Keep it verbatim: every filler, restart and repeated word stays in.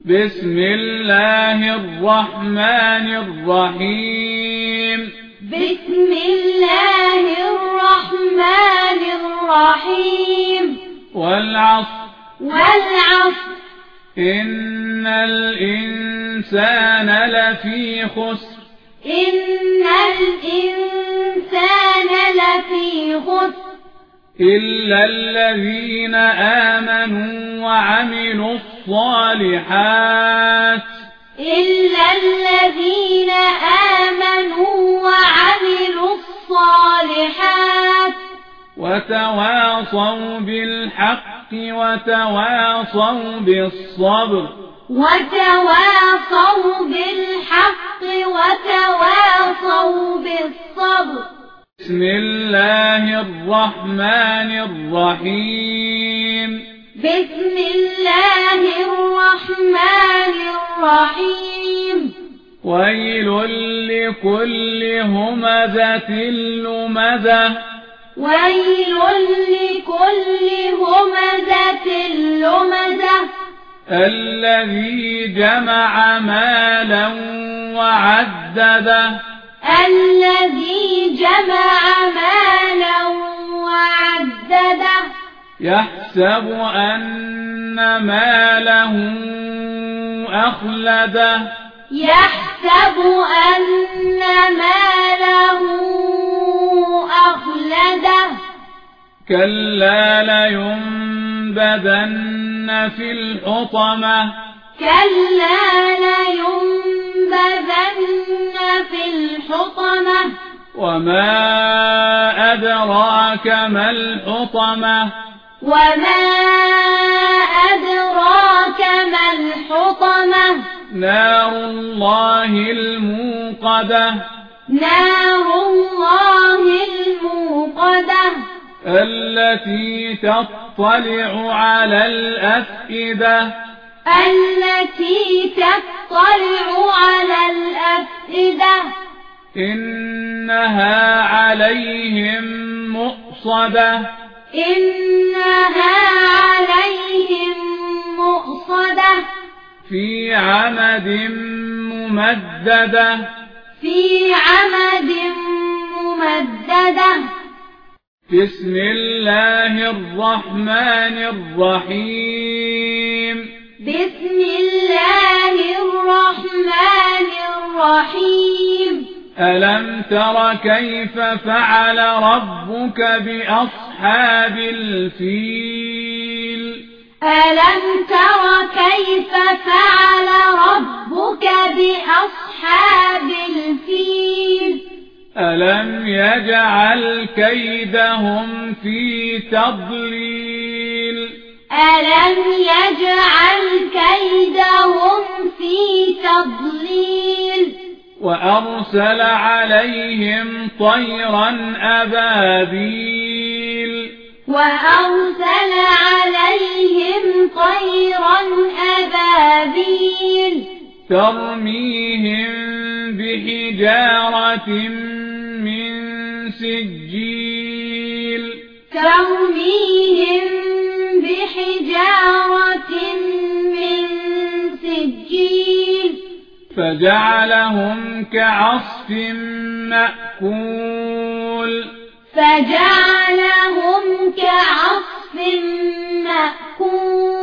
بسم الله الرحمن الرحيم بسم الله الرحمن الرحيم والعصر والعصر إن الإنسان لفي خسر إن الإنسان لفي خسر إلا الذين آمنوا وعملوا الصالحات إلا الذين آمنوا وعملوا الصالحات وتواصوا بالحق وتواصوا بالصبر وتواصوا بالحق وتواصوا بالصبر. بسم الله الرحمن الرحيم بسم الله الرحمن الرحيم ويل لكل همزة لمزة ويل لكل همزة لمزة الذي جمع مالا وعدده الذي جمع مالا وعدده يحسب أن ماله أخلده يحسب أن ماله أخلده كلا لينبذن في الحطمة كلا لينبذن في الحطمة وما أدراك ما الحطمة وما أدراك ما الحطمة نار الله الموقدة نار الله الموقدة التي تطلع على الأفئدة التي تطلع على الأفئدة إنها عليهم مؤصدة إنها عليهم مؤصدة في عمد ممددة في عمد ممددة. بسم الله الرحمن الرحيم بسم الله الرحمن الرحيم ألم تر كيف فعل ربك بأصحاب الفيل ألم تر كيف فعل ربك بأصحاب الفيل ألم يجعل كيدهم في تضليل ألم يجعل كيدهم في تضليل وأرسل عليهم طيرا أبابيل وأرسل عليهم طيرا أبابيل ترميهم بحجارة من سجيل ترميهم بحجارة من سجيل فجعلهم كعصف مأكول فجعلهم كعصف مأكول